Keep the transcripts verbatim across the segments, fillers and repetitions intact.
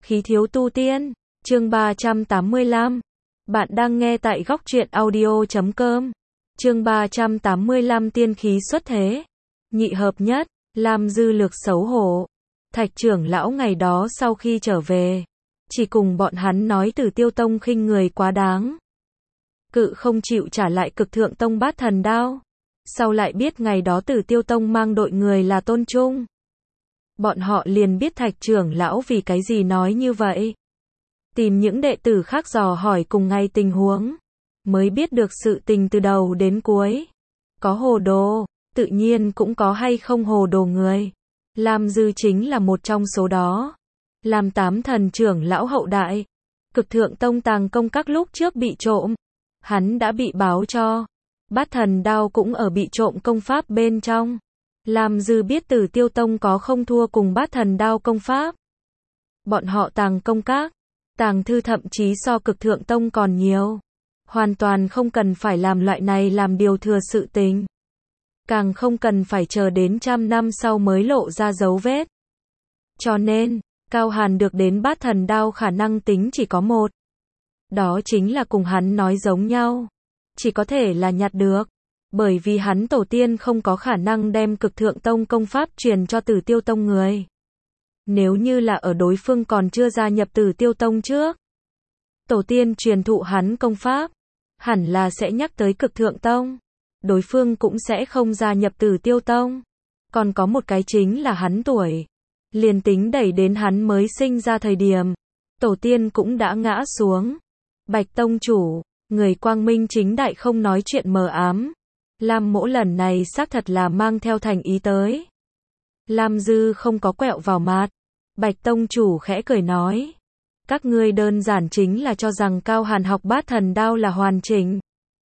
Khí thiếu tu tiên, chương ba trăm tám mươi lăm. Bạn đang nghe tại góc truyện audio chấm com. Chương ba trăm tám mươi lăm tiên khí xuất thế. Nhị hợp nhất, Lam Dư Lược xấu hổ. Thạch trưởng lão ngày đó sau khi trở về, chỉ cùng bọn hắn nói Tử Tiêu Tông khinh người quá đáng. Cự không chịu trả lại Cực Thượng Tông Bát Thần Đao. Sau lại biết ngày đó Tử Tiêu Tông mang đội người là Tôn Trung. Bọn họ liền biết Thạch trưởng lão vì cái gì nói như vậy. Tìm những đệ tử khác dò hỏi cùng ngày tình huống, mới biết được sự tình từ đầu đến cuối. Có hồ đồ, tự nhiên cũng có hay không hồ đồ người. Lam Dư chính là một trong số đó. Làm tám thần trưởng lão hậu đại, Cực Thượng Tông tàng công các lúc trước bị trộm, hắn đã bị báo cho. Bát Thần Đao cũng ở bị trộm công pháp bên trong. Lam Dư biết Tử Tiêu Tông có không thua cùng Bát Thần Đao công pháp. Bọn họ tàng công các, tàng thư thậm chí so Cực Thượng Tông còn nhiều. Hoàn toàn không cần phải làm loại này làm điều thừa sự tình. Càng không cần phải chờ đến trăm năm sau mới lộ ra dấu vết. Cho nên, Cao Hàn được đến Bát Thần Đao khả năng tính chỉ có một. Đó chính là cùng hắn nói giống nhau. Chỉ có thể là nhặt được. Bởi vì hắn tổ tiên không có khả năng đem Cực Thượng Tông công pháp truyền cho Tử Tiêu Tông người. Nếu như là ở đối phương còn chưa gia nhập Tử Tiêu Tông trước, tổ tiên truyền thụ hắn công pháp, hẳn là sẽ nhắc tới Cực Thượng Tông. Đối phương cũng sẽ không gia nhập Tử Tiêu Tông. Còn có một cái chính là hắn tuổi. Liền tính đẩy đến hắn mới sinh ra thời điểm, tổ tiên cũng đã ngã xuống. Bạch Tông chủ, người quang minh chính đại không nói chuyện mờ ám. Lam Mỗ lần này xác thật là mang theo thành ý tới. Lam Dư không có quẹo vào mặt. Bạch Tông chủ khẽ cười nói. Các ngươi đơn giản chính là cho rằng Cao Hàn học Bát Thần Đao là hoàn chỉnh.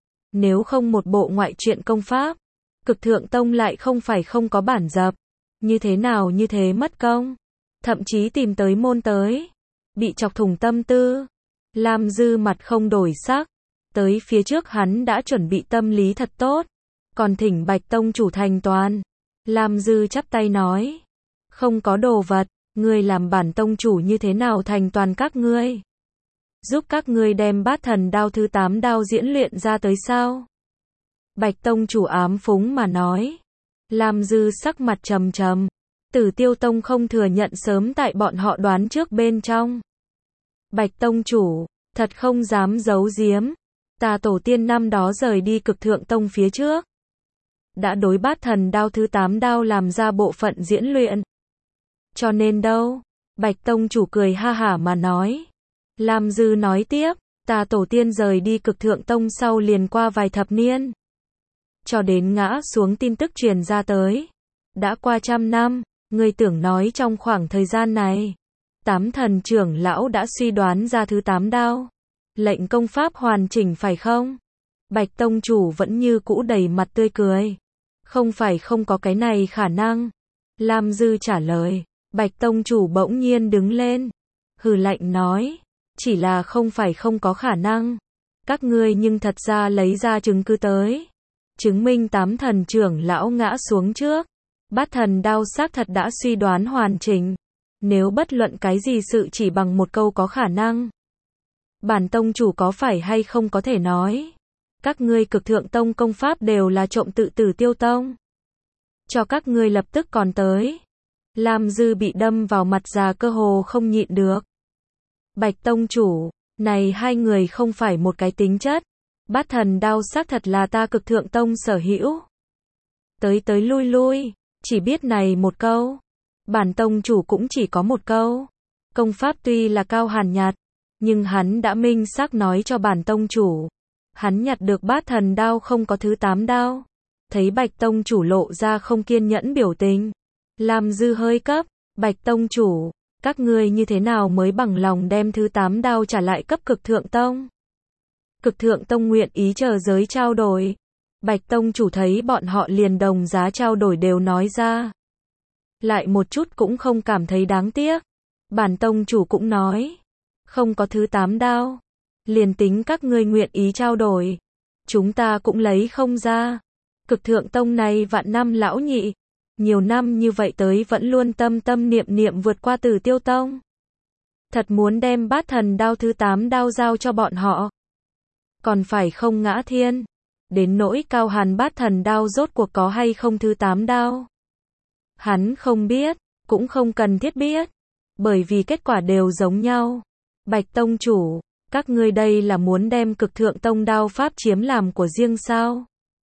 Nếu không một bộ ngoại truyện công pháp, Cực Thượng Tông lại không phải không có bản dập. Như thế nào như thế mất công. Thậm chí tìm tới môn tới. Bị chọc thủng tâm tư. Lam Dư mặt không đổi sắc. Tới phía trước hắn đã chuẩn bị tâm lý thật tốt. Còn thỉnh Bạch Tông chủ thành toàn. Lam Dư chắp tay nói. Không có đồ vật, ngươi làm bản tông chủ như thế nào thành toàn các ngươi. Giúp các ngươi đem Bát Thần Đao thứ tám đao diễn luyện ra tới sao. Bạch Tông chủ ám phúng mà nói. Lam Dư sắc mặt trầm trầm. Tử Tiêu Tông không thừa nhận sớm tại bọn họ đoán trước bên trong. Bạch Tông chủ, thật không dám giấu giếm. Ta tổ tiên năm đó rời đi Cực Thượng Tông phía trước. Đã đối Bát Thần Đao thứ tám đao làm ra bộ phận diễn luyện. Cho nên đâu? Bạch Tông chủ cười ha hả mà nói. Lam Dư nói tiếp, ta tổ tiên rời đi Cực Thượng Tông sau liền qua vài thập niên. Cho đến ngã xuống tin tức truyền ra tới. Đã qua trăm năm, ngươi tưởng nói trong khoảng thời gian này, tám thần trưởng lão đã suy đoán ra thứ tám đao. Lệnh công pháp hoàn chỉnh phải không? Bạch Tông chủ vẫn như cũ đầy mặt tươi cười. Không phải không có cái này khả năng. Lam Dư trả lời. Bạch Tông chủ bỗng nhiên đứng lên. Hừ lạnh nói. Chỉ là không phải không có khả năng. Các ngươi nhưng thật ra lấy ra chứng cứ tới. Chứng minh tám thần trưởng lão ngã xuống trước. Bát Thần Đao xác thật đã suy đoán hoàn chỉnh. Nếu bất luận cái gì sự chỉ bằng một câu có khả năng. Bản tông chủ có phải hay không có thể nói. Các ngươi Cực Thượng Tông công pháp đều là trộm tự Tử Tiêu Tông. Cho các ngươi lập tức còn tới. Lam Dư bị đâm vào mặt già cơ hồ không nhịn được. Bạch Tông chủ, này hai người không phải một cái tính chất. Bát Thần Đao xác thật là ta Cực Thượng Tông sở hữu. Tới tới lui lui, chỉ biết này một câu. Bản tông chủ cũng chỉ có một câu. Công pháp tuy là Cao Hàn nhặt, nhưng hắn đã minh xác nói cho bản tông chủ. Hắn nhặt được Bát Thần Đao không có thứ tám đao. Thấy Bạch Tông chủ lộ ra không kiên nhẫn biểu tình. Lam Dư hơi cấp. Bạch Tông chủ, các ngươi như thế nào mới bằng lòng đem thứ tám đao trả lại cấp Cực Thượng Tông? Cực Thượng Tông nguyện ý chờ giới trao đổi. Bạch Tông chủ thấy bọn họ liền đồng giá trao đổi đều nói ra. Lại một chút cũng không cảm thấy đáng tiếc. Bản Tông chủ cũng nói. Không có thứ tám đao. Liền tính các ngươi nguyện ý trao đổi. Chúng ta cũng lấy không ra. Cực Thượng Tông này vạn năm lão nhị. Nhiều năm như vậy tới vẫn luôn tâm tâm niệm niệm vượt qua Tử Tiêu Tông. Thật muốn đem bát thần đao thứ tám đao giao cho bọn họ. Còn phải không ngã thiên. Đến nỗi Cao Hàn bát thần đao rốt cuộc có hay không thứ tám đao. Hắn không biết, cũng không cần thiết biết. Bởi vì kết quả đều giống nhau. Bạch tông chủ, các ngươi đây là muốn đem cực thượng tông đao pháp chiếm làm của riêng sao?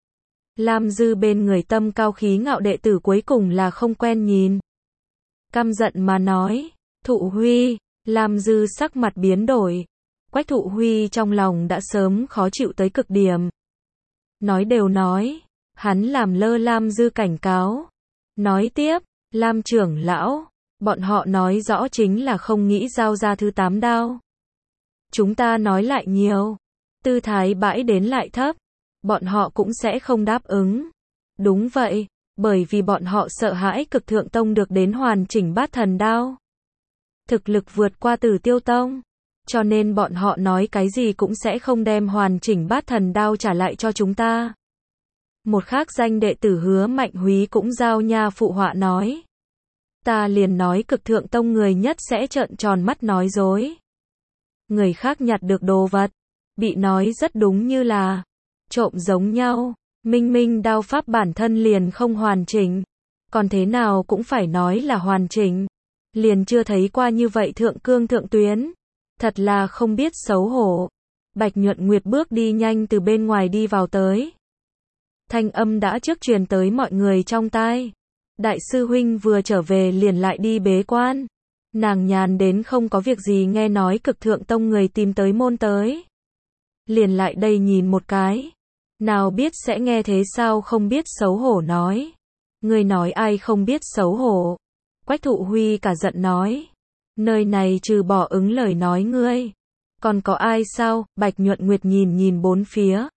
Lam Dư bên người tâm cao khí ngạo đệ tử cuối cùng là không quen nhìn. Căm giận mà nói, Thụ Huy, Lam Dư sắc mặt biến đổi. Quách Thụ Huy trong lòng đã sớm khó chịu tới cực điểm. Nói đều nói, hắn làm lơ Lam Dư cảnh cáo. Nói tiếp, Lam trưởng lão, bọn họ nói rõ chính là không nghĩ giao ra thứ tám đao. Chúng ta nói lại nhiều, tư thái bãi đến lại thấp, bọn họ cũng sẽ không đáp ứng. Đúng vậy, bởi vì bọn họ sợ hãi cực thượng tông được đến hoàn chỉnh bát thần đao. Thực lực vượt qua Tử Tiêu tông, cho nên bọn họ nói cái gì cũng sẽ không đem hoàn chỉnh bát thần đao trả lại cho chúng ta. Một khác danh đệ tử Hứa Mạnh Húy cũng giao nha phụ họa nói. Ta liền nói cực thượng tông người nhất sẽ trợn tròn mắt nói dối. Người khác nhặt được đồ vật, bị nói rất đúng như là trộm giống nhau. Minh minh đao pháp bản thân liền không hoàn chỉnh, còn thế nào cũng phải nói là hoàn chỉnh. Liền chưa thấy qua như vậy thượng cương thượng tuyến. Thật là không biết xấu hổ. Bạch Nhuận Nguyệt bước đi nhanh từ bên ngoài đi vào tới. Thanh âm đã trước truyền tới mọi người trong tai. Đại sư huynh vừa trở về liền lại đi bế quan. Nàng nhàn đến không có việc gì nghe nói cực thượng tông người tìm tới môn tới. Liền lại đây nhìn một cái. Nào biết sẽ nghe thế sao không biết xấu hổ nói. Người nói ai không biết xấu hổ. Quách Thụ Huy cả giận nói. Nơi này trừ bỏ ứng lời nói ngươi. Còn có ai sao? Bạch Nhuận Nguyệt nhìn nhìn bốn phía.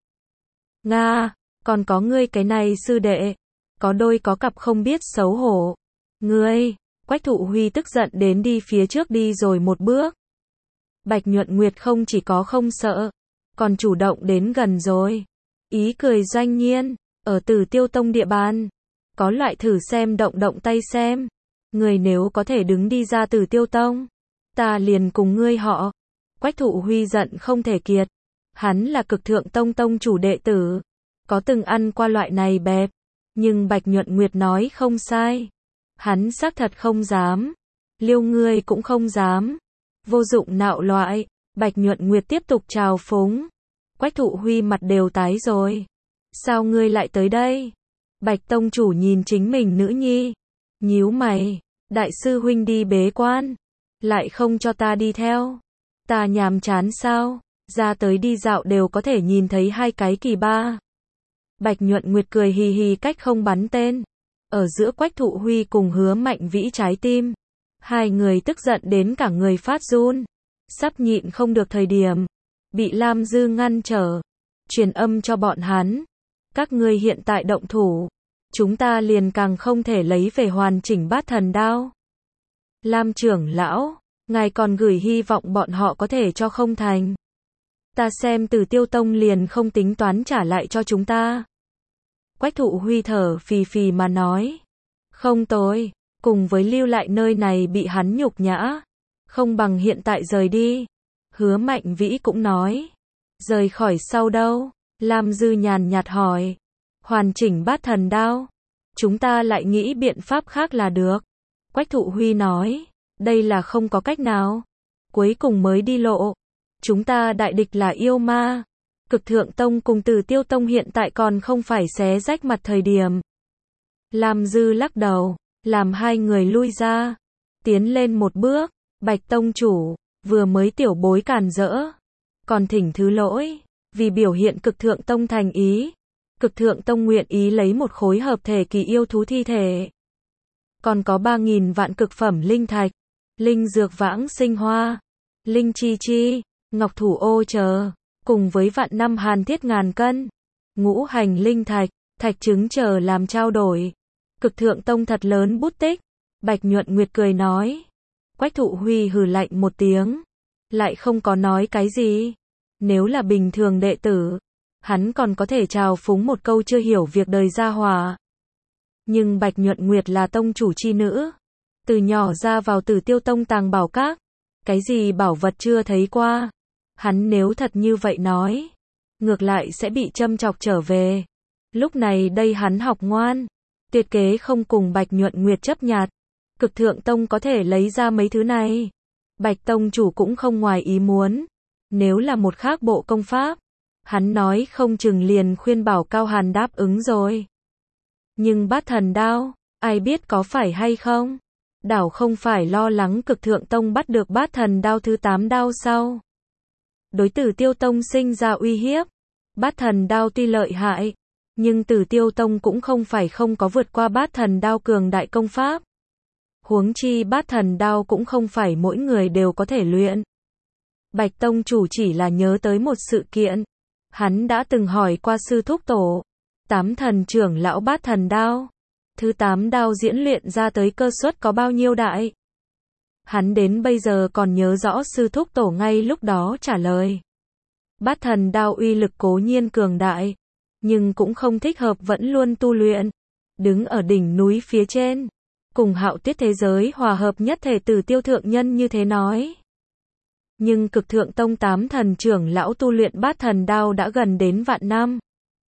Nga, còn có ngươi cái này sư đệ. Có đôi có cặp không biết xấu hổ. Ngươi, Quách Thụ Huy tức giận đến đi phía trước đi rồi một bước. Bạch Nhuận Nguyệt không chỉ có không sợ, còn chủ động đến gần rồi. Ý cười doanh nhiên, ở Tử Tiêu tông địa bàn. Có loại thử xem động động tay xem. Người nếu có thể đứng đi ra Tử Tiêu tông, ta liền cùng ngươi họ. Quách Thụ Huy giận không thể kiệt. Hắn là cực thượng tông tông chủ đệ tử. Có từng ăn qua loại này bẹp. Nhưng Bạch Nhuận Nguyệt nói không sai. Hắn xác thật không dám. Liêu ngươi cũng không dám. Vô dụng nạo loại. Bạch Nhuận Nguyệt tiếp tục trào phúng. Quách Thụ Huy mặt đều tái rồi. Sao ngươi lại tới đây? Bạch tông chủ nhìn chính mình nữ nhi. Nhíu mày. Đại sư huynh đi bế quan. Lại không cho ta đi theo. Ta nhàm chán sao? Ra tới đi dạo đều có thể nhìn thấy hai cái kỳ ba. Bạch Nhuận Nguyệt cười hì hì cách không bắn tên. Ở giữa Quách Thụ Huy cùng Hứa Mạnh Vĩ trái tim. Hai người tức giận đến cả người phát run. Sắp nhịn không được thời điểm. Bị Lam Dư ngăn trở. Truyền âm cho bọn hắn. Các ngươi hiện tại động thủ. Chúng ta liền càng không thể lấy về hoàn chỉnh bát thần đao. Lam trưởng lão, ngài còn gửi hy vọng bọn họ có thể cho không thành. Ta xem Tử Tiêu tông liền không tính toán trả lại cho chúng ta. Quách Thụ Huy thở phì phì mà nói. Không tối, cùng với lưu lại nơi này bị hắn nhục nhã. Không bằng hiện tại rời đi. Hứa Mạnh Vĩ cũng nói. Rời khỏi sau đâu? Lam Dư nhàn nhạt hỏi. Hoàn chỉnh bát thần đao. Chúng ta lại nghĩ biện pháp khác là được. Quách Thụ Huy nói. Đây là không có cách nào. Cuối cùng mới đi lộ. Chúng ta đại địch là yêu ma. Cực thượng tông cùng Tử Tiêu tông hiện tại còn không phải xé rách mặt thời điểm. Lam Dư lắc đầu. Làm hai người lui ra. Tiến lên một bước. Bạch tông chủ. Vừa mới tiểu bối càn rỡ. Còn thỉnh thứ lỗi. Vì biểu hiện cực thượng tông thành ý. Cực thượng tông nguyện ý lấy một khối hợp thể kỳ yêu thú thi thể. Còn có ba nghìn vạn cực phẩm linh thạch. Linh dược vãng sinh hoa. Linh chi chi. Ngọc thủ ô chờ. Cùng với vạn năm hàn thiết ngàn cân. Ngũ hành linh thạch. Thạch trứng chờ làm trao đổi. Cực thượng tông thật lớn bút tích. Bạch Nhuận Nguyệt cười nói. Quách Thụ Huy hừ lạnh một tiếng. Lại không có nói cái gì. Nếu là bình thường đệ tử. Hắn còn có thể trào phúng một câu chưa hiểu việc đời gia hòa. Nhưng Bạch Nhuận Nguyệt là tông chủ chi nữ. Từ nhỏ ra vào Tử Tiêu tông tàng bảo các. Cái gì bảo vật chưa thấy qua? Hắn nếu thật như vậy nói, ngược lại sẽ bị châm chọc trở về. Lúc này đây hắn học ngoan, tuyệt kế không cùng Bạch Nhuận Nguyệt chấp nhặt. Cực Thượng Tông có thể lấy ra mấy thứ này. Bạch Tông chủ cũng không ngoài ý muốn. Nếu là một khác bộ công pháp, hắn nói không chừng liền khuyên bảo Cao Hàn đáp ứng rồi. Nhưng Bát Thần Đao, ai biết có phải hay không? Đảo không phải lo lắng Cực Thượng Tông bắt được Bát Thần Đao thứ tám đao sau. Đối Tử Tiêu Tông sinh ra uy hiếp. Bát Thần Đao tuy lợi hại, nhưng Tử Tiêu Tông cũng không phải không có vượt qua Bát Thần Đao cường đại công pháp. Huống chi Bát Thần Đao cũng không phải mỗi người đều có thể luyện. Bạch Tông chủ chỉ là nhớ tới một sự kiện. Hắn đã từng hỏi qua sư thúc tổ, tám thần trưởng lão Bát Thần Đao. Thứ tám đao diễn luyện ra tới cơ suất có bao nhiêu đại? Hắn đến bây giờ còn nhớ rõ sư thúc tổ ngay lúc đó trả lời. Bát Thần Đao uy lực cố nhiên cường đại, nhưng cũng không thích hợp vẫn luôn tu luyện. Đứng ở đỉnh núi phía trên, cùng Hạo Tuyết thế giới hòa hợp nhất thể Tử Tiêu thượng nhân như thế nói. Nhưng Cực Thượng Tông tám thần trưởng lão tu luyện Bát Thần Đao đã gần đến vạn năm.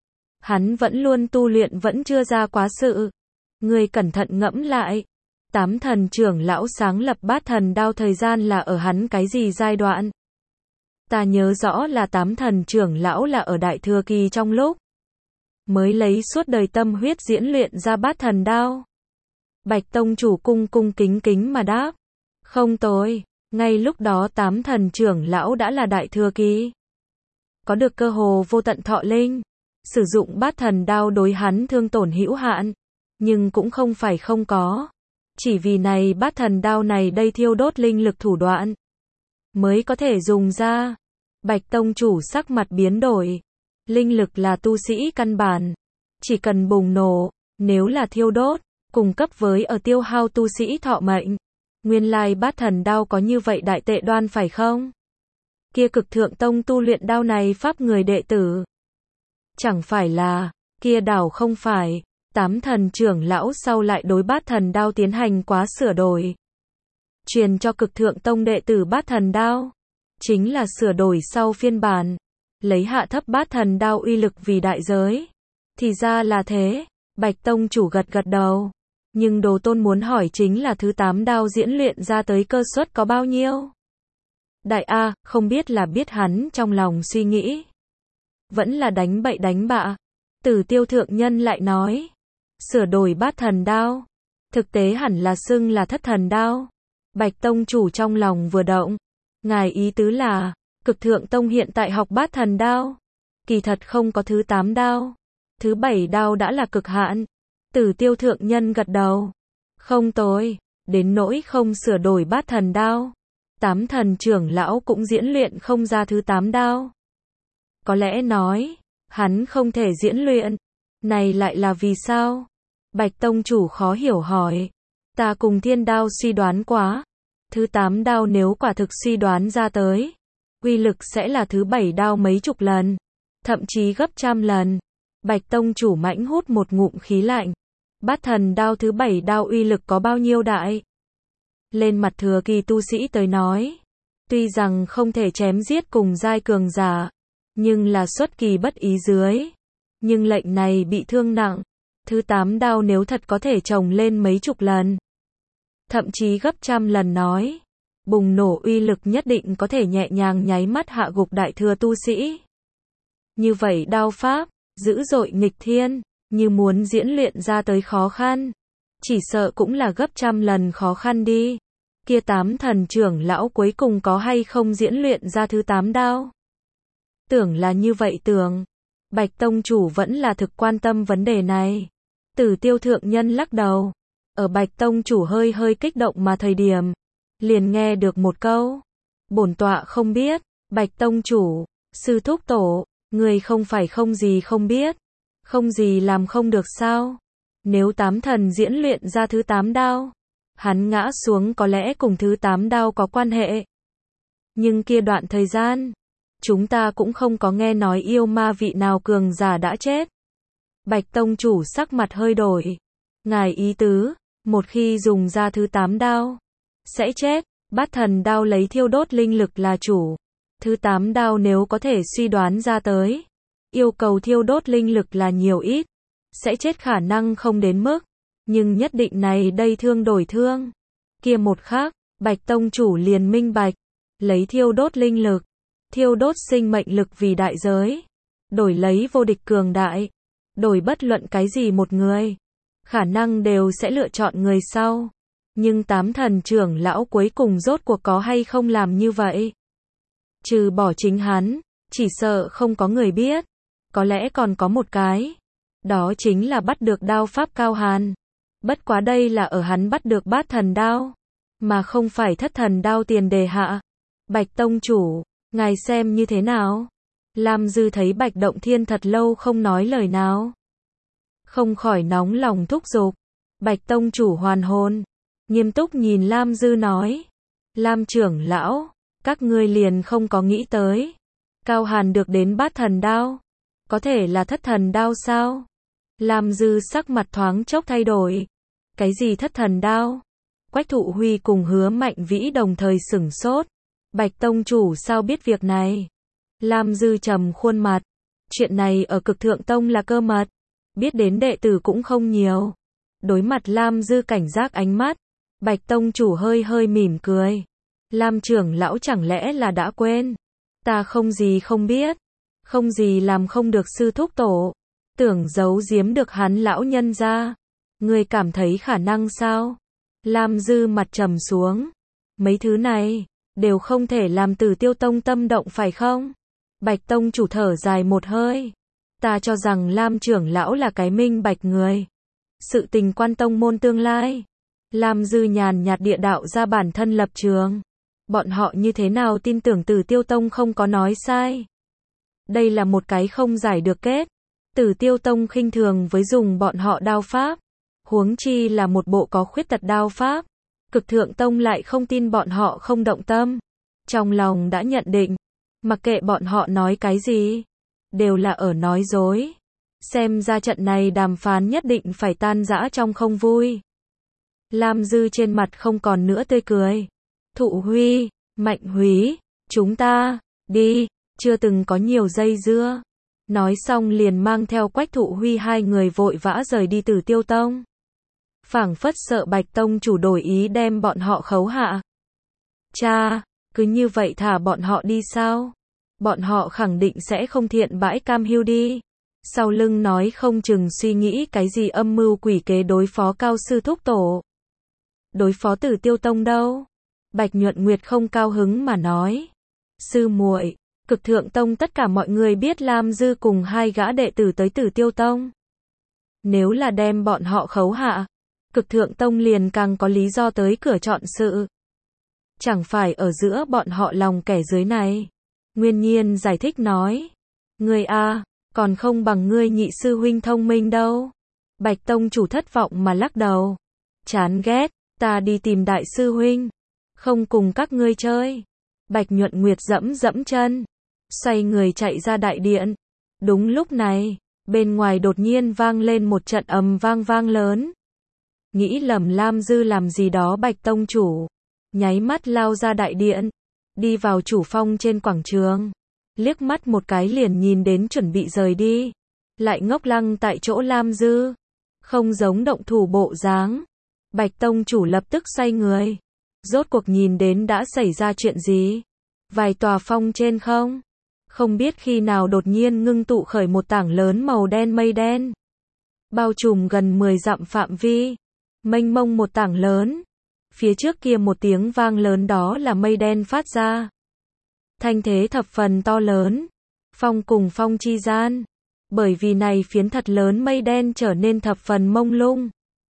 Hắn vẫn luôn tu luyện vẫn chưa ra quá sự. Người cẩn thận ngẫm lại, tám thần trưởng lão sáng lập Bát Thần Đao thời gian là ở hắn cái gì giai đoạn? Ta nhớ rõ là tám thần trưởng lão là ở Đại Thừa Kỳ trong lúc mới lấy suốt đời tâm huyết diễn luyện ra Bát Thần Đao. Bạch Tông chủ cung cung kính kính mà đáp. Không tồi, ngay lúc đó tám thần trưởng lão đã là Đại Thừa Kỳ. Có được cơ hồ vô tận thọ linh. Sử dụng Bát Thần Đao đối hắn thương tổn hữu hạn. Nhưng cũng không phải không có. Chỉ vì này Bát Thần Đao này đây thiêu đốt linh lực thủ đoạn mới có thể dùng ra. Bạch Tông chủ sắc mặt biến đổi. Linh lực là tu sĩ căn bản. Chỉ cần bùng nổ, nếu là thiêu đốt, cùng cấp với ở tiêu hao tu sĩ thọ mệnh. Nguyên lai Bát Thần Đao có như vậy đại tệ đoan phải không? Kia Cực Thượng Tông tu luyện đao này pháp người đệ tử. Chẳng phải là, kia đảo không phải. Tám thần trưởng lão sau lại đối Bát Thần Đao tiến hành quá sửa đổi. Truyền cho Cực Thượng Tông đệ tử Bát Thần Đao. Chính là sửa đổi sau phiên bản. Lấy hạ thấp Bát Thần Đao uy lực vì đại giới. Thì ra là thế. Bạch Tông chủ gật gật đầu. Nhưng Đồ Tôn muốn hỏi chính là thứ tám đao diễn luyện ra tới cơ suất có bao nhiêu? Đại A, không biết là biết hắn trong lòng suy nghĩ. Vẫn là đánh bậy đánh bạ. Tử Tiêu thượng nhân lại nói. Sửa đổi Bát Thần Đao. Thực tế hẳn là xưng là Thất Thần Đao. Bạch Tông chủ trong lòng vừa động. Ngài ý tứ là, Cực Thượng Tông hiện tại học Bát Thần Đao. Kỳ thật không có thứ tám đao. Thứ bảy đao đã là cực hạn. Tử Tiêu thượng nhân gật đầu. Không tồi, đến nỗi không sửa đổi Bát Thần Đao. Tám thần trưởng lão cũng diễn luyện không ra thứ tám đao. Có lẽ nói, hắn không thể diễn luyện. Này lại là vì sao? Bạch Tông chủ khó hiểu hỏi. Ta cùng Thiên Đao suy đoán quá. Thứ tám đao nếu quả thực suy đoán ra tới, uy lực sẽ là thứ bảy đao mấy chục lần. Thậm chí gấp trăm lần. Bạch Tông chủ mãnh hút một ngụm khí lạnh. Bát Thần Đao thứ bảy đao uy lực có bao nhiêu đại? Lên mặt thừa kỳ tu sĩ tới nói. Tuy rằng không thể chém giết cùng giai cường giả. Nhưng là xuất kỳ bất ý dưới. Nhưng lệnh này bị thương nặng. Thứ tám đao nếu thật có thể chồng lên mấy chục lần. Thậm chí gấp trăm lần nói. Bùng nổ uy lực nhất định có thể nhẹ nhàng nháy mắt hạ gục đại thừa tu sĩ. Như vậy đao pháp, dữ dội nghịch thiên, như muốn diễn luyện ra tới khó khăn. Chỉ sợ cũng là gấp trăm lần khó khăn đi. Kia tám thần trưởng lão cuối cùng có hay không diễn luyện ra thứ tám đao? Tưởng là như vậy tưởng. Bạch Tông chủ vẫn là thực quan tâm vấn đề này. Tử Tiêu thượng nhân lắc đầu. Ở Bạch Tông chủ hơi hơi kích động mà thời điểm. Liền nghe được một câu. Bổn tọa không biết. Bạch Tông chủ, sư thúc tổ, người không phải không gì không biết. Không gì làm không được sao? Nếu tám thần diễn luyện ra thứ tám đao. Hắn ngã xuống có lẽ cùng thứ tám đao có quan hệ. Nhưng kia đoạn thời gian. Chúng ta cũng không có nghe nói yêu ma vị nào cường giả đã chết. Bạch Tông chủ sắc mặt hơi đổi. Ngài ý tứ, một khi dùng ra thứ tám đao, sẽ chết. Bát thần đao lấy thiêu đốt linh lực là chủ. Thứ tám đao nếu có thể suy đoán ra tới. Yêu cầu thiêu đốt linh lực là nhiều ít. Sẽ chết khả năng không đến mức. Nhưng nhất định này đây thương đổi thương. Kia một khác, Bạch Tông chủ liền minh bạch. Lấy thiêu đốt linh lực. Thiêu đốt sinh mệnh lực vì đại giới. Đổi lấy vô địch cường đại. Đổi bất luận cái gì một người. Khả năng đều sẽ lựa chọn người sau. Nhưng tám thần trưởng lão cuối cùng rốt cuộc có hay không làm như vậy? Trừ bỏ chính hắn, chỉ sợ không có người biết. Có lẽ còn có một cái. Đó chính là bắt được đao pháp Cao Hàn. Bất quá đây là ở hắn bắt được bát thần đao. Mà không phải thất thần đao tiền đề hạ. Bạch Tông chủ, ngài xem như thế nào? Lam Dư thấy Bạch Động Thiên thật lâu không nói lời nào. Không khỏi nóng lòng thúc giục. Bạch Tông chủ hoàn hồn. Nghiêm túc nhìn Lam Dư nói. Lam trưởng lão, các ngươi liền không có nghĩ tới. Cao Hàn được đến bát thần đao. Có thể là thất thần đao sao? Lam Dư sắc mặt thoáng chốc thay đổi. Cái gì thất thần đao? Quách Thụ Huy cùng Hứa Mạnh Vĩ đồng thời sửng sốt. Bạch Tông chủ sao biết việc này? Lam Dư trầm khuôn mặt. Chuyện này ở Cực Thượng Tông là cơ mật. Biết đến đệ tử cũng không nhiều. Đối mặt Lam Dư cảnh giác ánh mắt. Bạch Tông chủ hơi hơi mỉm cười. Lam trưởng lão chẳng lẽ là đã quên? Ta không gì không biết. Không gì làm không được sư thúc tổ. Tưởng giấu giếm được hắn lão nhân ra. Ngươi cảm thấy khả năng sao? Lam Dư mặt trầm xuống. Mấy thứ này, đều không thể làm Tử Tiêu Tông tâm động phải không? Bạch Tông chủ thở dài một hơi. Ta cho rằng Lam trưởng lão là cái minh bạch người. Sự tình quan tông môn tương lai. Lam Dư nhàn nhạt địa đạo ra bản thân lập trường. Bọn họ như thế nào tin tưởng Tử Tiêu Tông không có nói sai. Đây là một cái không giải được kết. Tử Tiêu Tông khinh thường với dùng bọn họ đao pháp. Huống chi là một bộ có khuyết tật đao pháp. Cực Thượng Tông lại không tin bọn họ không động tâm. Trong lòng đã nhận định. Mặc kệ bọn họ nói cái gì. Đều là ở nói dối. Xem ra trận này đàm phán nhất định phải tan rã trong không vui. Lam Dư trên mặt không còn nữa tươi cười. Thụ Huy, Mạnh Húy, chúng ta, đi, chưa từng có nhiều dây dưa. Nói xong liền mang theo Quách Thụ Huy hai người vội vã rời đi Tử Tiêu Tông. Phảng phất sợ Bạch Tông chủ đổi ý đem bọn họ khấu hạ. Cha, cứ như vậy thả bọn họ đi sao? Bọn họ khẳng định sẽ không thiện bãi cam hiu đi. Sau lưng nói không chừng suy nghĩ cái gì âm mưu quỷ kế đối phó cao sư thúc tổ. Đối phó Tử Tiêu Tông đâu? Bạch Nhuận Nguyệt không cao hứng mà nói. Sư muội, Cực Thượng Tông tất cả mọi người biết Lam Dư cùng hai gã đệ tử tới Tử Tiêu Tông. Nếu là đem bọn họ khấu hạ, Cực Thượng Tông liền càng có lý do tới cửa chọn sự. Chẳng phải ở giữa bọn họ lòng kẻ dưới này. Nguyên Nhiên giải thích nói. Ngươi a, còn không bằng ngươi nhị sư huynh thông minh đâu. Bạch Tông chủ thất vọng mà lắc đầu. Chán ghét, ta đi tìm đại sư huynh. Không cùng các ngươi chơi. Bạch Nhuận Nguyệt dẫm dẫm chân. Xoay người chạy ra đại điện. Đúng lúc này, bên ngoài đột nhiên vang lên một trận ầm vang vang lớn. Nghĩ lầm Lam Dư làm gì đó Bạch Tông chủ. Nháy mắt lao ra đại điện. Đi vào chủ phong trên quảng trường. Liếc mắt một cái liền nhìn đến chuẩn bị rời đi. Lại ngốc lăng tại chỗ Lam Dư. Không giống động thủ bộ dáng. Bạch Tông chủ lập tức xoay người. Rốt cuộc nhìn đến đã xảy ra chuyện gì? Vài tòa phong trên không? Không biết khi nào đột nhiên ngưng tụ khởi một tảng lớn màu đen mây đen. Bao trùm gần mười dặm phạm vi. Mênh mông một tảng lớn. Phía trước kia một tiếng vang lớn đó là mây đen phát ra. Thanh thế thập phần to lớn. Phong cùng phong chi gian. Bởi vì này phiến thật lớn mây đen trở nên thập phần mông lung.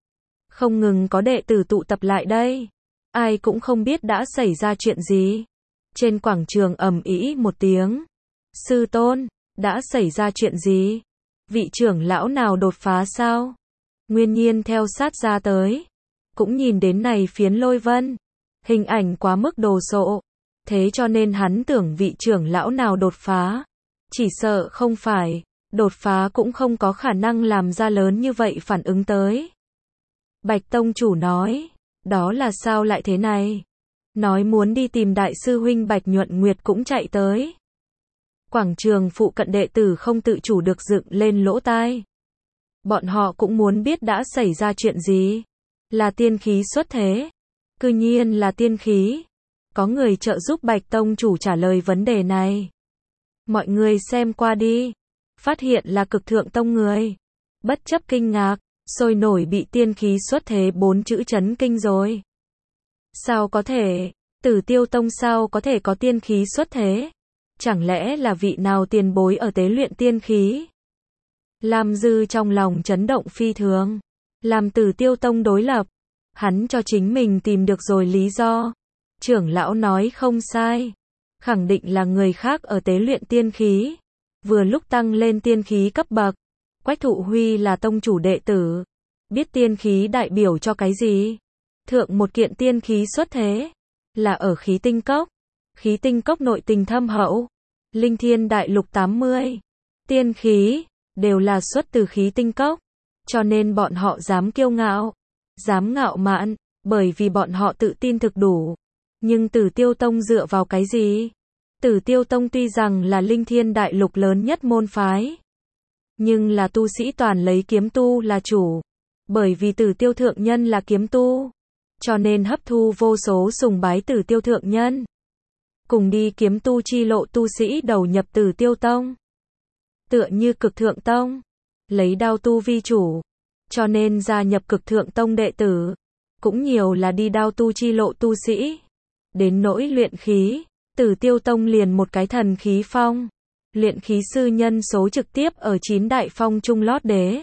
Không ngừng có đệ tử tụ tập lại đây. Ai cũng không biết đã xảy ra chuyện gì. Trên quảng trường ầm ĩ một tiếng. Sư tôn, đã xảy ra chuyện gì? Vị trưởng lão nào đột phá sao? Nguyên Nhiên theo sát ra tới. Cũng nhìn đến này phiến lôi vân. Hình ảnh quá mức đồ sộ. Thế cho nên hắn tưởng vị trưởng lão nào đột phá. Chỉ sợ không phải. Đột phá cũng không có khả năng làm ra lớn như vậy phản ứng tới. Bạch Tông chủ nói. Đó là sao lại thế này? nói muốn đi tìm đại sư huynh Bạch Nhuận Nguyệt cũng chạy tới. Quảng trường phụ cận đệ tử không tự chủ được dựng lên lỗ tai. Bọn họ cũng muốn biết đã xảy ra chuyện gì. Là tiên khí xuất thế. Cư nhiên là tiên khí. Có người trợ giúp Bạch Tông chủ trả lời vấn đề này. Mọi người xem qua đi. Phát hiện là Cực Thượng Tông người. Bất chấp kinh ngạc, sôi nổi bị tiên khí xuất thế bốn chữ chấn kinh rồi. Sao có thể? Tử Tiêu Tông sao có thể có tiên khí xuất thế? Chẳng lẽ là vị nào tiền bối ở tế luyện tiên khí? Lam Dư trong lòng chấn động phi thường. Làm Tử Tiêu Tông đối lập. Hắn cho chính mình tìm được rồi lý do. Trưởng lão nói không sai. Khẳng định là người khác ở tế luyện tiên khí. Vừa lúc tăng lên tiên khí cấp bậc. Quách Thụ Huy là tông chủ đệ tử. Biết tiên khí đại biểu cho cái gì? Thượng một kiện tiên khí xuất thế. Là ở khí tinh cốc. Khí tinh cốc nội tình thâm hậu. Linh Thiên Đại Lục tám mươi. Tiên khí. Đều là xuất từ khí tinh cốc. Cho nên bọn họ dám kiêu ngạo. Dám ngạo mạn. Bởi vì bọn họ tự tin thực đủ. Nhưng Tử Tiêu Tông dựa vào cái gì? Tử Tiêu Tông tuy rằng là Linh Thiên Đại Lục lớn nhất môn phái. Nhưng là tu sĩ toàn lấy kiếm tu là chủ. Bởi vì Tử Tiêu Thượng Nhân là kiếm tu. Cho nên hấp thu vô số sùng bái Tử Tiêu Thượng Nhân. Cùng đi kiếm tu chi lộ tu sĩ đầu nhập Tử Tiêu Tông. Tựa như Cực Thượng Tông. Lấy đao tu vi chủ. Cho nên gia nhập Cực Thượng Tông đệ tử. Cũng nhiều là đi đao tu chi lộ tu sĩ. Đến nỗi luyện khí. Tử Tiêu Tông liền một cái thần khí phong. Luyện khí sư nhân số trực tiếp ở chín đại phong trung lót đế.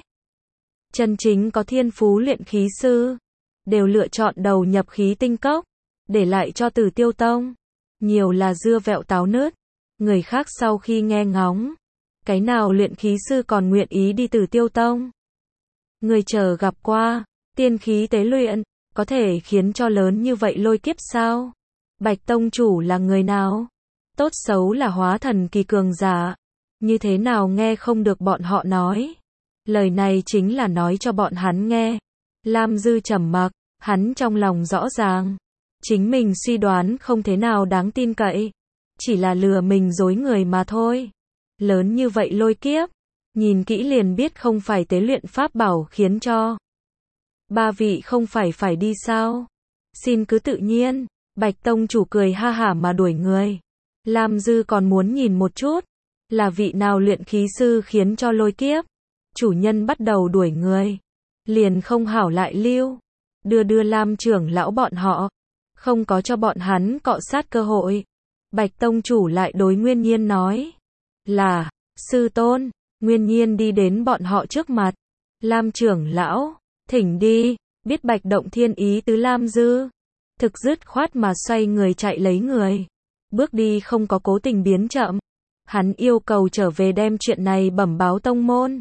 Chân chính có thiên phú luyện khí sư. Đều lựa chọn đầu nhập khí tinh cốc. Để lại cho Tử Tiêu Tông. Nhiều là dưa vẹo táo nứt. Người khác sau khi nghe ngóng. Cái nào luyện khí sư còn nguyện ý đi Tử Tiêu Tông? Người chờ gặp qua. Tiên khí tế luyện. Có thể khiến cho lớn như vậy lôi kiếp sao? Bạch Tông chủ là người nào? Tốt xấu là hóa thần kỳ cường giả. Như thế nào nghe không được bọn họ nói? Lời này chính là nói cho bọn hắn nghe. Lam Dư trầm mặc, hắn trong lòng rõ ràng. Chính mình suy đoán không thế nào đáng tin cậy. Chỉ là lừa mình dối người mà thôi. Lớn như vậy lôi kiếp. Nhìn kỹ liền biết không phải tế luyện pháp bảo khiến cho. Ba vị không phải phải đi sao? Xin cứ tự nhiên. Bạch Tông chủ cười ha hả mà đuổi người. Lam Dư còn muốn nhìn một chút. Là vị nào luyện khí sư khiến cho lôi kiếp. Chủ nhân bắt đầu đuổi người. Liền không hảo lại lưu. Đưa đưa Lam trưởng lão bọn họ. Không có cho bọn hắn cọ sát cơ hội. Bạch Tông chủ lại đối Nguyên Nhiên nói. Là, sư tôn. Nguyên Nhiên đi đến bọn họ trước mặt. Lam trưởng lão, thỉnh đi. Biết Bạch Động Thiên ý tứ Lam Dư. Thực dứt khoát mà xoay người chạy lấy người. Bước đi không có cố tình biến chậm. Hắn yêu cầu trở về đem chuyện này bẩm báo tông môn.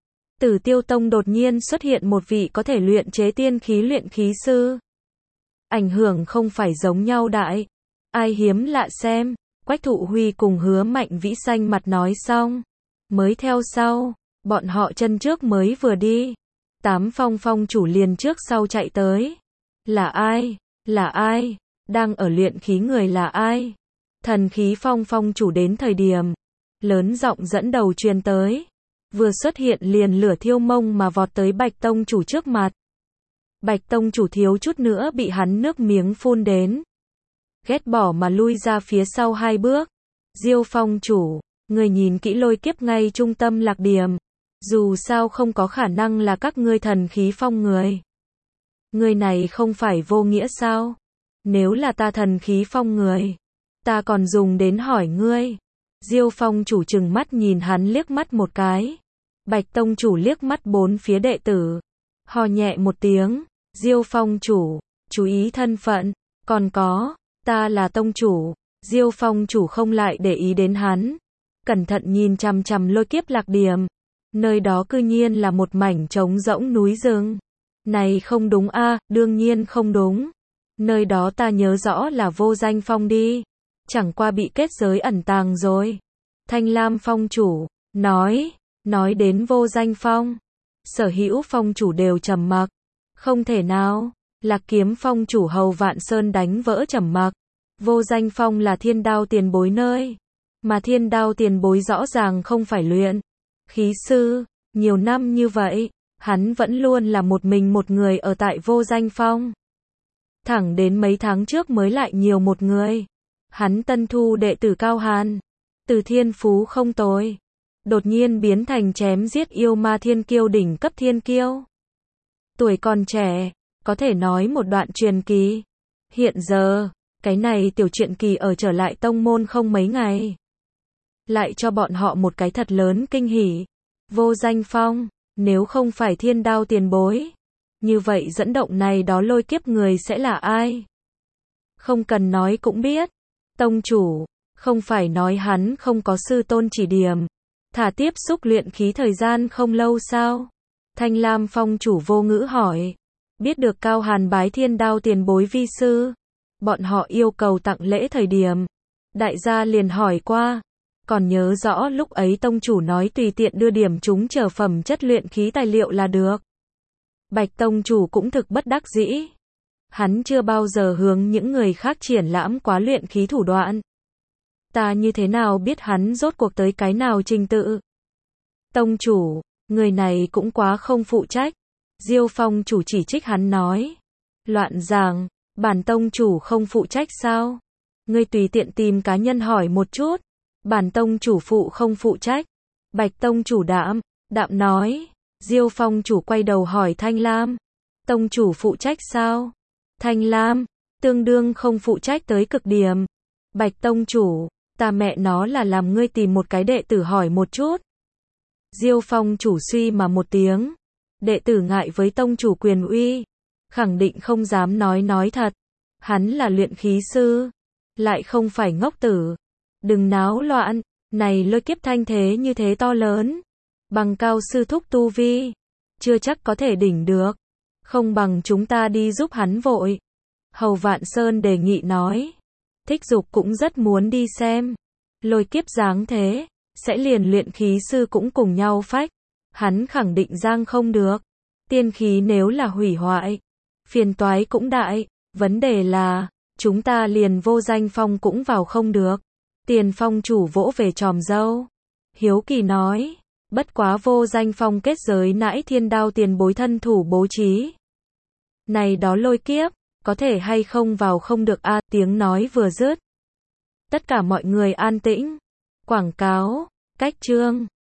Tử Tiêu Tông đột nhiên xuất hiện một vị có thể luyện chế tiên khí luyện khí sư. Ảnh hưởng không phải giống nhau đại. Ai hiếm lạ xem. Quách Thụ Huy cùng Hứa Mạnh Vĩ xanh mặt nói xong. Mới theo sau. Bọn họ chân trước mới vừa đi. Tám phong phong chủ liền trước sau chạy tới. Là ai? Là ai? Đang ở luyện khí người là ai? Thần khí phong phong chủ đến thời điểm. Lớn giọng dẫn đầu truyền tới. Vừa xuất hiện liền lửa thiêu mông mà vọt tới Bạch Tông chủ trước mặt. Bạch Tông chủ thiếu chút nữa bị hắn nước miếng phun đến. Ghét bỏ mà lui ra phía sau hai bước. Diêu phong chủ, người nhìn kỹ lôi kiếp ngay trung tâm lạc điểm. Dù sao không có khả năng là các ngươi thần khí phong người. Người này không phải vô nghĩa sao? Nếu là ta thần khí phong người, ta còn dùng đến hỏi ngươi. Diêu phong chủ trừng mắt nhìn hắn liếc mắt một cái. Bạch Tông chủ liếc mắt bốn phía đệ tử. Hò nhẹ một tiếng. Diêu phong chủ, chú ý thân phận. Còn có, ta là tông chủ. Diêu phong chủ không lại để ý đến hắn. Cẩn thận nhìn chằm chằm lôi kiếp lạc điểm. Nơi đó cư nhiên là một mảnh trống rỗng núi rừng. Này không đúng a, à, đương nhiên không đúng. Nơi đó ta nhớ rõ là vô danh phong đi. Chẳng qua bị kết giới ẩn tàng rồi. Thanh Lam phong chủ, nói, nói đến vô danh phong. Sở hữu phong chủ đều trầm mặc. Không thể nào, Lạc Kiếm phong chủ Hầu Vạn Sơn đánh vỡ trầm mặc. Vô Danh Phong là Thiên Đao tiền bối nơi, mà Thiên Đao tiền bối rõ ràng không phải luyện khí sư, nhiều năm như vậy, hắn vẫn luôn là một mình một người ở tại Vô Danh Phong. Thẳng đến mấy tháng trước mới lại nhiều một người. Hắn tân thu đệ tử Cao Hàn, từ thiên phú không tồi, đột nhiên biến thành chém giết yêu ma thiên kiêu đỉnh cấp thiên kiêu. Tuổi còn trẻ, có thể nói một đoạn truyền kỳ. Hiện giờ, cái này tiểu truyện kỳ ở trở lại tông môn không mấy ngày, lại cho bọn họ một cái thật lớn kinh hỉ. Vô Danh Phong, nếu không phải Thiên Đao tiền bối, như vậy dẫn động này đó lôi kiếp người sẽ là ai? Không cần nói cũng biết. Tông chủ, không phải nói hắn không có sư tôn chỉ điểm, thả tiếp xúc luyện khí thời gian không lâu sao? Thanh Lam Phong chủ vô ngữ hỏi. Biết được Cao Hàn bái Thiên Đao tiền bối vi sư, bọn họ yêu cầu tặng lễ thời điểm, đại gia liền hỏi qua. Còn nhớ rõ lúc ấy tông chủ nói tùy tiện đưa điểm chúng trở phẩm chất luyện khí tài liệu là được. Bạch tông chủ cũng thực bất đắc dĩ. Hắn chưa bao giờ hướng những người khác triển lãm quá luyện khí thủ đoạn. Ta như thế nào biết hắn rốt cuộc tới cái nào trình tự? Tông chủ, người này cũng quá không phụ trách. Diêu Phong chủ chỉ trích hắn nói. Loạn giảng, bản tông chủ không phụ trách sao? Ngươi tùy tiện tìm cá nhân hỏi một chút. Bản tông chủ phụ không phụ trách. Bạch tông chủ đạm, đạm nói. Diêu Phong chủ quay đầu hỏi Thanh Lam. Tông chủ phụ trách sao? Thanh Lam, tương đương không phụ trách tới cực điểm. Bạch tông chủ, ta mẹ nó là làm ngươi tìm một cái đệ tử hỏi một chút. Diêu Phong chủ suy mà một tiếng. Đệ tử ngại với tông chủ quyền uy, khẳng định không dám nói nói thật. Hắn là luyện khí sư, lại không phải ngốc tử. Đừng náo loạn, này lôi kiếp thanh thế như thế to lớn. Bằng cao sư thúc tu vi, chưa chắc có thể đỉnh được. Không bằng chúng ta đi giúp hắn vội. Hầu Vạn Sơn đề nghị nói. Thích Dục cũng rất muốn đi xem. Lôi kiếp dáng thế, sẽ liền luyện khí sư cũng cùng nhau phách. Hắn khẳng định giang không được. Tiên khí nếu là hủy hoại, phiền toái cũng đại. Vấn đề là, chúng ta liền Vô Danh Phong cũng vào không được. Tiền Phong chủ vỗ về tròm dâu. Hiếu kỳ nói. Bất quá Vô Danh Phong kết giới nãi Thiên Đao tiền bối thân thủ bố trí. Này đó lôi kiếp, có thể hay không vào không được a? Tiếng nói vừa dứt, tất cả mọi người an tĩnh. Quảng cáo, cách chương.